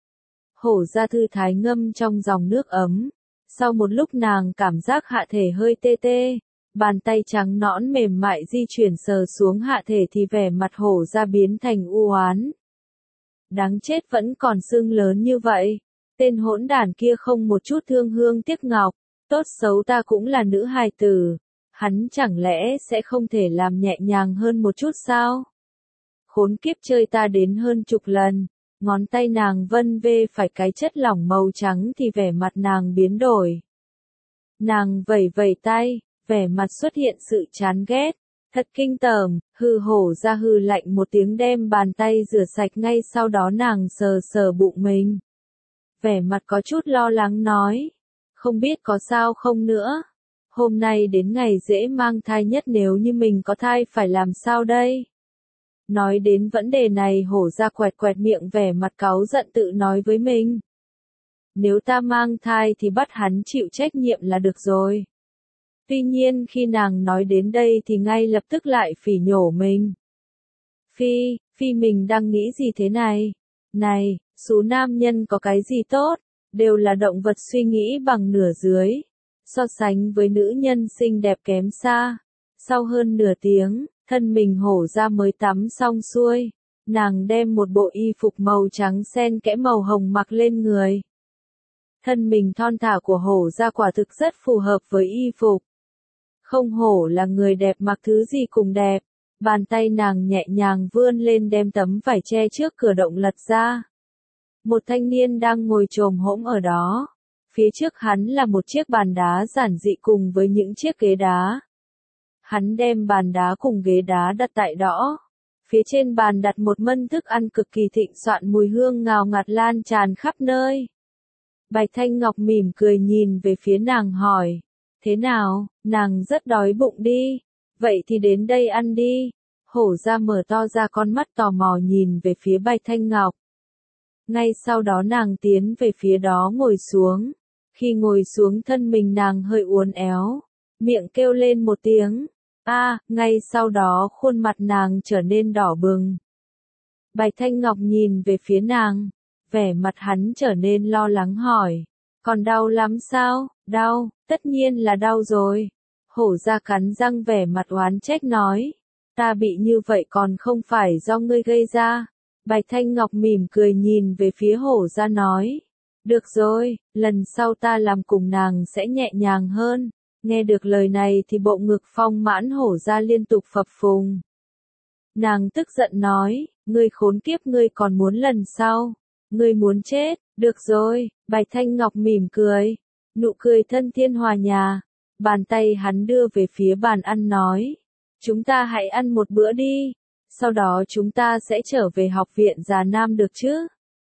Hổ ra thư thái ngâm trong dòng nước ấm. Sau một lúc nàng cảm giác hạ thể hơi tê tê. Bàn tay trắng nõn mềm mại di chuyển sờ xuống hạ thể thì vẻ mặt hổ ra biến thành u oán. Đáng chết, vẫn còn sưng lớn như vậy. Tên hỗn đản kia không một chút thương hương tiếc ngọc. Tốt xấu ta cũng là nữ hài tử. Hắn chẳng lẽ sẽ không thể làm nhẹ nhàng hơn một chút sao? Khốn kiếp, chơi ta đến hơn chục lần. Ngón tay nàng vân vê phải cái chất lỏng màu trắng thì vẻ mặt nàng biến đổi. Nàng vẩy vẩy tay. Vẻ mặt xuất hiện sự chán ghét, thật kinh tởm, hổ ra hừ lạnh một tiếng đem bàn tay rửa sạch, ngay sau đó nàng sờ sờ bụng mình. Vẻ mặt có chút lo lắng nói, không biết có sao không nữa. Hôm nay đến ngày dễ mang thai nhất, nếu như mình có thai phải làm sao đây? Nói đến vấn đề này hổ ra quẹt quẹt miệng, vẻ mặt cáu giận tự nói với mình. Nếu ta mang thai thì bắt hắn chịu trách nhiệm là được rồi. Tuy nhiên khi nàng nói đến đây thì ngay lập tức lại phỉ nhổ mình. Phi mình đang nghĩ gì thế này? Này, số nam nhân có cái gì tốt? Đều là động vật suy nghĩ bằng nửa dưới. So sánh với nữ nhân xinh đẹp kém xa. Sau hơn nửa tiếng, thân mình hổ ra mới tắm xong xuôi. Nàng đem một bộ y phục màu trắng xen kẽ màu hồng mặc lên người. Thân mình thon thả của hổ ra quả thực rất phù hợp với y phục. Không hổ là người đẹp, mặc thứ gì cũng đẹp. Bàn tay nàng nhẹ nhàng vươn lên đem tấm vải che trước cửa động lật ra. Một thanh niên đang ngồi chồm hổm ở đó. Phía trước hắn là một chiếc bàn đá giản dị cùng với những chiếc ghế đá. Hắn đem bàn đá cùng ghế đá đặt tại đó. Phía trên bàn đặt một mâm thức ăn cực kỳ thịnh soạn, mùi hương ngào ngạt lan tràn khắp nơi. Bạch Thanh Ngọc mỉm cười nhìn về phía nàng hỏi. Thế nào, nàng rất đói bụng đi. Vậy thì đến đây ăn đi. Hổ ra mở to ra con mắt tò mò nhìn về phía Bạch Thanh Ngọc. Ngay sau đó nàng tiến về phía đó ngồi xuống. Khi ngồi xuống thân mình nàng hơi uốn éo, miệng kêu lên một tiếng, ngay sau đó khuôn mặt nàng trở nên đỏ bừng. Bạch Thanh Ngọc nhìn về phía nàng, vẻ mặt hắn trở nên lo lắng hỏi, còn đau lắm sao? Đau, tất nhiên là đau rồi. Hổ ra cắn răng vẻ mặt oán trách nói, ta bị như vậy còn không phải do ngươi gây ra. Bạch Thanh Ngọc mỉm cười nhìn về phía hổ ra nói, được rồi, lần sau ta làm cùng nàng sẽ nhẹ nhàng hơn. Nghe được lời này thì bộ ngực phong mãn hổ ra liên tục phập phồng. Nàng tức giận nói, ngươi khốn kiếp, ngươi còn muốn lần sau. Ngươi muốn chết, được rồi. Bạch Thanh Ngọc mỉm cười, nụ cười thân thiên hòa nhà. Bàn tay hắn đưa về phía bàn ăn nói, chúng ta hãy ăn một bữa đi, sau đó chúng ta sẽ trở về học viện Già Nam được chứ?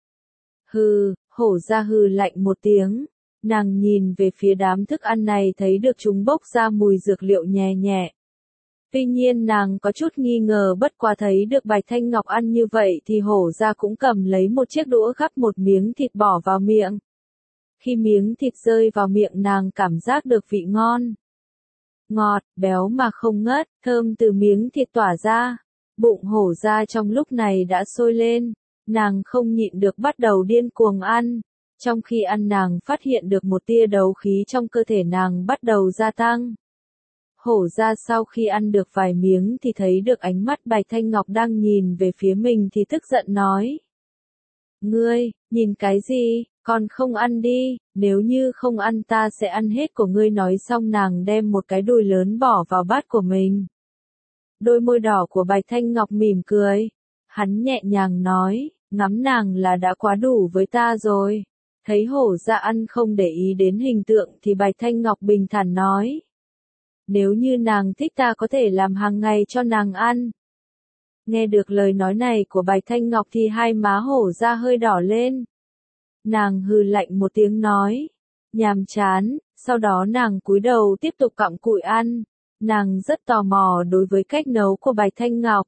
Hừ, hổ ra hừ lạnh một tiếng, nàng nhìn về phía đám thức ăn này thấy được chúng bốc ra mùi dược liệu nhẹ nhẹ. Tuy nhiên nàng có chút nghi ngờ, bất quá thấy được Bạch Thanh Ngọc ăn như vậy thì hổ ra cũng cầm lấy một chiếc đũa gắp một miếng thịt bỏ vào miệng. Khi miếng thịt rơi vào miệng nàng cảm giác được vị ngon. Ngọt, béo mà không ngất, thơm từ miếng thịt tỏa ra. Bụng hổ ra trong lúc này đã sôi lên, nàng không nhịn được bắt đầu điên cuồng ăn. Trong khi ăn nàng phát hiện được một tia đấu khí trong cơ thể nàng bắt đầu gia tăng. Hổ ra sau khi ăn được vài miếng thì thấy được ánh mắt Bạch Thanh Ngọc đang nhìn về phía mình thì tức giận nói. Ngươi, nhìn cái gì, còn không ăn đi, nếu như không ăn ta sẽ ăn hết của ngươi. Nói xong nàng đem một cái đùi lớn bỏ vào bát của mình. Đôi môi đỏ của Bạch Thanh Ngọc mỉm cười. Hắn nhẹ nhàng nói, ngắm nàng là đã quá đủ với ta rồi. Thấy hổ ra ăn không để ý đến hình tượng thì Bạch Thanh Ngọc bình thản nói. Nếu như nàng thích ta có thể làm hàng ngày cho nàng ăn. Nghe được lời nói này của Bạch Thanh Ngọc thì hai má hổ ra hơi đỏ lên. Nàng hừ lạnh một tiếng nói. Nhàm chán, sau đó nàng cúi đầu tiếp tục cặm cụi ăn. Nàng rất tò mò đối với cách nấu của Bạch Thanh Ngọc.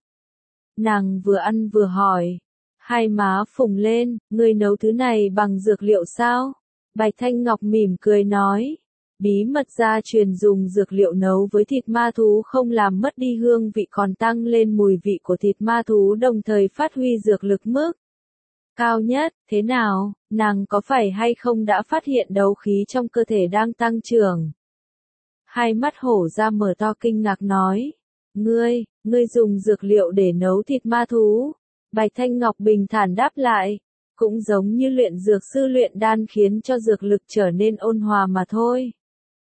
Nàng vừa ăn vừa hỏi. Hai má phồng lên, ngươi nấu thứ này bằng dược liệu sao? Bạch Thanh Ngọc mỉm cười nói. Bí mật gia truyền dùng dược liệu nấu với thịt ma thú không làm mất đi hương vị còn tăng lên mùi vị của thịt ma thú, đồng thời phát huy dược lực mức cao nhất. Thế nào, nàng có phải hay không đã phát hiện đấu khí trong cơ thể đang tăng trưởng? Hai mắt hổ ra mở to kinh ngạc nói. Ngươi dùng dược liệu để nấu thịt ma thú? Bạch Thanh Ngọc bình thản đáp lại. Cũng giống như luyện dược sư luyện đan khiến cho dược lực trở nên ôn hòa mà thôi.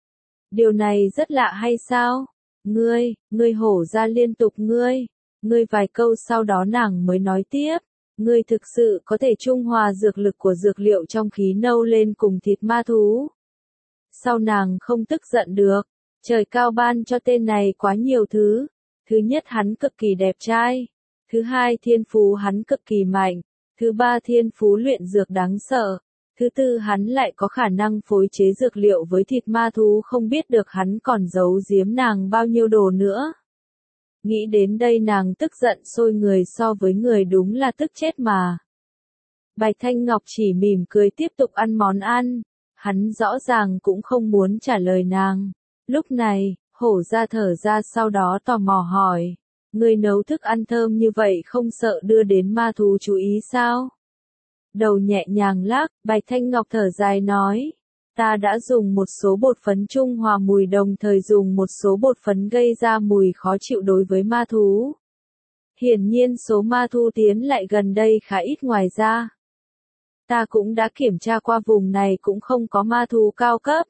Điều này rất lạ hay sao? Ngươi hổ ra liên tục ngươi vài câu sau đó nàng mới nói tiếp. Ngươi thực sự có thể trung hòa dược lực của dược liệu trong khí nâu lên cùng thịt ma thú. Sau nàng không tức giận được. Trời cao ban cho tên này quá nhiều thứ. Thứ nhất hắn cực kỳ đẹp trai. Thứ hai thiên phú hắn cực kỳ mạnh. Thứ ba thiên phú luyện dược đáng sợ. Thứ tư hắn lại có khả năng phối chế dược liệu với thịt ma thú, không biết được hắn còn giấu giếm nàng bao nhiêu đồ nữa. Nghĩ đến đây nàng tức giận sôi người, so với người đúng là tức chết mà. Bạch Thanh Ngọc chỉ mỉm cười tiếp tục ăn món ăn. Hắn rõ ràng cũng không muốn trả lời nàng. Lúc này, hổ ra thở ra sau đó tò mò hỏi. Ngươi nấu thức ăn thơm như vậy không sợ đưa đến ma thú chú ý sao? Đầu nhẹ nhàng lắc, Bạch Thanh Ngọc thở dài nói. Ta đã dùng một số bột phấn trung hòa mùi, đồng thời dùng một số bột phấn gây ra mùi khó chịu đối với ma thú. Hiển nhiên số ma thú tiến lại gần đây khá ít, ngoài ra. Ta cũng đã kiểm tra qua vùng này cũng không có ma thú cao cấp.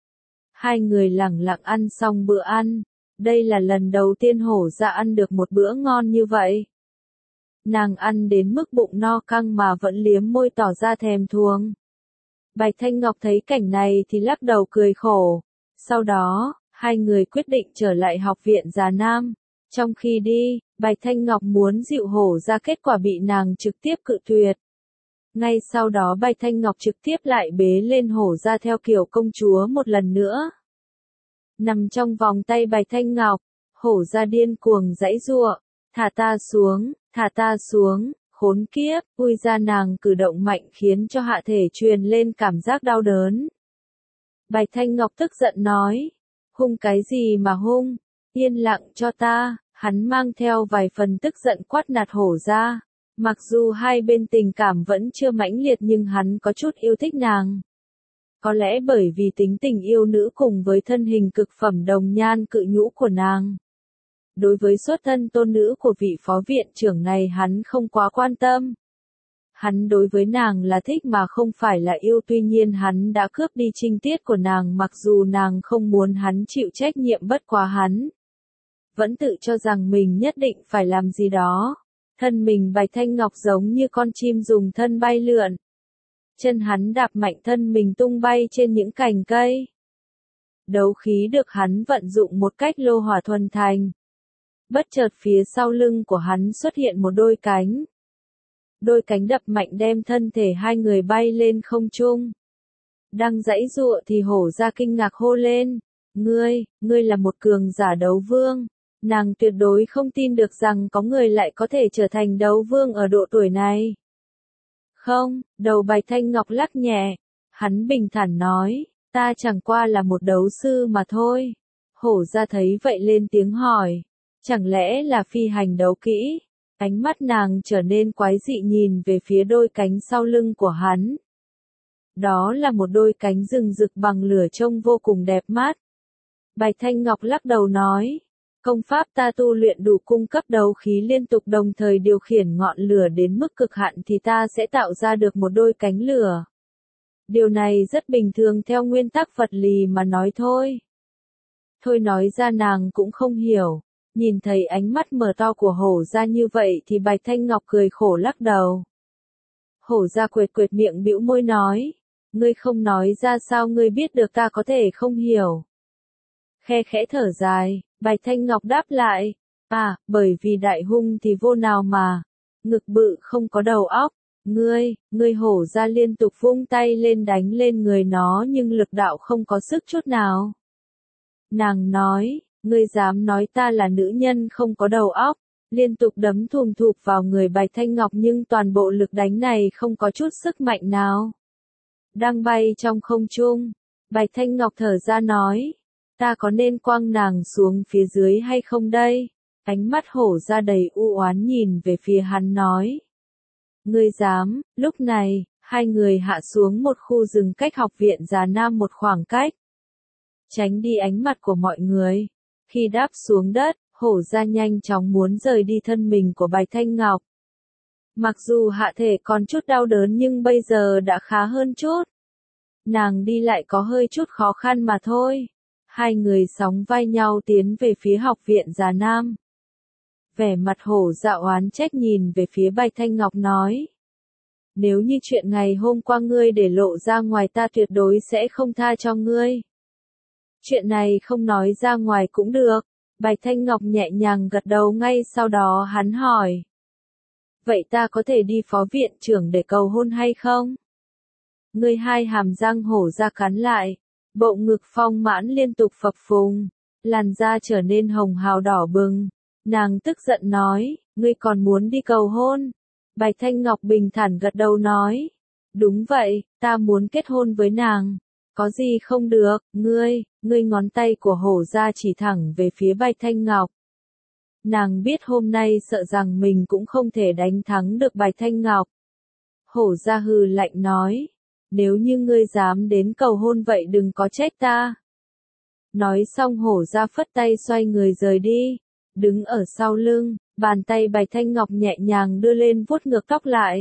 Hai người lẳng lặng ăn xong bữa ăn. Đây là lần đầu tiên hổ ra ăn được một bữa ngon như vậy. Nàng ăn đến mức bụng no căng mà vẫn liếm môi tỏ ra thèm thuồng. Bạch Thanh Ngọc thấy cảnh này thì lắc đầu cười khổ. Sau đó, hai người quyết định trở lại học viện Già Nam. Trong khi đi, Bạch Thanh Ngọc muốn dịu hổ ra, kết quả bị nàng trực tiếp cự tuyệt. Ngay sau đó Bạch Thanh Ngọc trực tiếp lại bế lên hổ ra theo kiểu công chúa một lần nữa. Nằm trong vòng tay Bạch Thanh Ngọc, hổ ra điên cuồng giãy giụa. thả ta xuống, khốn kiếp, ui ra nàng cử động mạnh khiến cho hạ thể truyền lên cảm giác đau đớn. Bạch Thanh Ngọc tức giận nói, hung cái gì mà hung, yên lặng cho ta, hắn mang theo vài phần tức giận quát nạt hổ ra. Mặc dù hai bên tình cảm vẫn chưa mãnh liệt nhưng hắn có chút yêu thích nàng. Có lẽ bởi vì tính tình yêu nữ cùng với thân hình cực phẩm đồng nhan cự nhũ của nàng. Đối với xuất thân tôn nữ của vị phó viện trưởng này hắn không quá quan tâm. Hắn đối với nàng là thích mà không phải là yêu, tuy nhiên hắn đã cướp đi trinh tiết của nàng mặc dù nàng không muốn hắn chịu trách nhiệm, bất quá hắn vẫn tự cho rằng mình nhất định phải làm gì đó. Thân mình Bạch Thanh Ngọc giống như con chim dùng thân bay lượn. Chân hắn đạp mạnh thân mình tung bay trên những cành cây. Đấu khí được hắn vận dụng một cách lô hỏa thuần thành. Bất chợt phía sau lưng của hắn xuất hiện một đôi cánh. Đôi cánh đập mạnh đem thân thể hai người bay lên không trung. Đang giãy giụa thì hổ ra kinh ngạc hô lên. Ngươi là một cường giả đấu vương. Nàng tuyệt đối không tin được rằng có người lại có thể trở thành đấu vương ở độ tuổi này. Không, đầu Bạch Thanh Ngọc lắc nhẹ. Hắn bình thản nói, ta chẳng qua là một đấu sư mà thôi. Hổ ra thấy vậy lên tiếng hỏi, chẳng lẽ là phi hành đấu kỹ? Ánh mắt nàng trở nên quái dị nhìn về phía đôi cánh sau lưng của hắn. Đó là một đôi cánh rừng rực bằng lửa trông vô cùng đẹp mắt. Bạch Thanh Ngọc lắc đầu nói, công pháp ta tu luyện đủ cung cấp đấu khí liên tục đồng thời điều khiển ngọn lửa đến mức cực hạn thì ta sẽ tạo ra được một đôi cánh lửa. Điều này rất bình thường theo nguyên tắc vật lý mà nói thôi. Thôi nói ra nàng cũng không hiểu. Nhìn thấy ánh mắt mở to của hổ ra như vậy thì Bạch Thanh Ngọc cười khổ lắc đầu. Hổ ra quệt quệt miệng bĩu môi nói, ngươi không nói ra sao ngươi biết được ta có thể không hiểu. Khe khẽ thở dài, Bạch Thanh Ngọc đáp lại, bởi vì đại hung thì vô nào mà, ngực bự không có đầu óc, ngươi hổ ra liên tục vung tay lên đánh lên người nó nhưng lực đạo không có sức chút nào. Nàng nói, ngươi dám nói ta là nữ nhân không có đầu óc, liên tục đấm thùm thụp vào người Bạch Thanh Ngọc nhưng toàn bộ lực đánh này không có chút sức mạnh nào. Đang bay trong không trung, Bạch Thanh Ngọc thở ra nói, ta có nên quăng nàng xuống phía dưới hay không đây? Ánh mắt hổ ra đầy u oán nhìn về phía hắn nói. Ngươi dám, lúc này, hai người hạ xuống một khu rừng cách học viện Già Nam một khoảng cách. Tránh đi ánh mặt của mọi người. Khi đáp xuống đất, hổ ra nhanh chóng muốn rời đi thân mình của Bạch Thanh Ngọc. Mặc dù hạ thể còn chút đau đớn nhưng bây giờ đã khá hơn chút. Nàng đi lại có hơi chút khó khăn mà thôi. Hai người sóng vai nhau tiến về phía học viện Già Nam. Vẻ mặt hổ dạ oán trách nhìn về phía Bạch Thanh Ngọc nói. Nếu như chuyện ngày hôm qua ngươi để lộ ra ngoài ta tuyệt đối sẽ không tha cho ngươi. Chuyện này không nói ra ngoài cũng được. Bạch Thanh Ngọc nhẹ nhàng gật đầu ngay sau đó hắn hỏi. Vậy ta có thể đi phó viện trưởng để cầu hôn hay không? Ngươi hai hàm răng hổ ra cắn lại. Bộ ngực phong mãn liên tục phập phồng. Làn da trở nên hồng hào đỏ bừng. Nàng tức giận nói, ngươi còn muốn đi cầu hôn? Bạch Thanh Ngọc bình thản gật đầu nói. Đúng vậy, ta muốn kết hôn với nàng. Có gì không được, ngươi ngón tay của hổ ra chỉ thẳng về phía Bạch Thanh Ngọc. Nàng biết hôm nay sợ rằng mình cũng không thể đánh thắng được Bạch Thanh Ngọc. Hổ ra hừ lạnh nói, nếu như ngươi dám đến cầu hôn vậy đừng có trách ta. Nói xong hổ ra phất tay xoay người rời đi, đứng ở sau lưng, bàn tay Bạch Thanh Ngọc nhẹ nhàng đưa lên vuốt ngược tóc lại.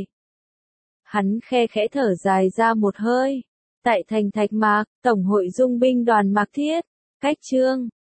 Hắn khe khẽ thở dài ra một hơi. Tại thành Thạch Mạc, Tổng hội Dung binh đoàn Mạc Thiết, cách chương